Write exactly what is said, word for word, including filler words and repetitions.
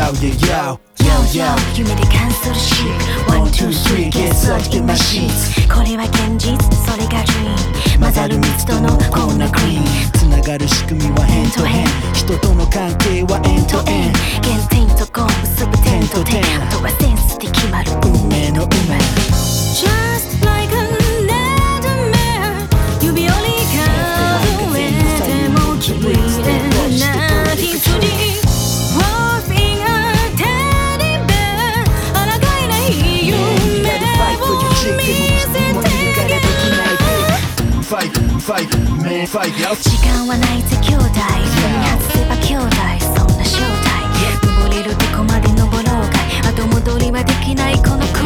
yo yo yo Yo yo 夢でカンソルシープ One two three get sucked in my sheets これは現実それが Dream 混ざる密度のこんなクリーンつながる仕組みはヘントヘン人との関係はエンドエン原点とゴン結ぶ点と点あとはセンスで決まる運命の運命 Just like a nightmare 指折り数えても綺麗な羊 Wolfing a teddy bear 抗えない夢を見せて Fight, fight, man, fight, yo 時間はないぜ兄弟外せば兄弟そんな正体登れるとこまで登ろうが後戻りはできないこの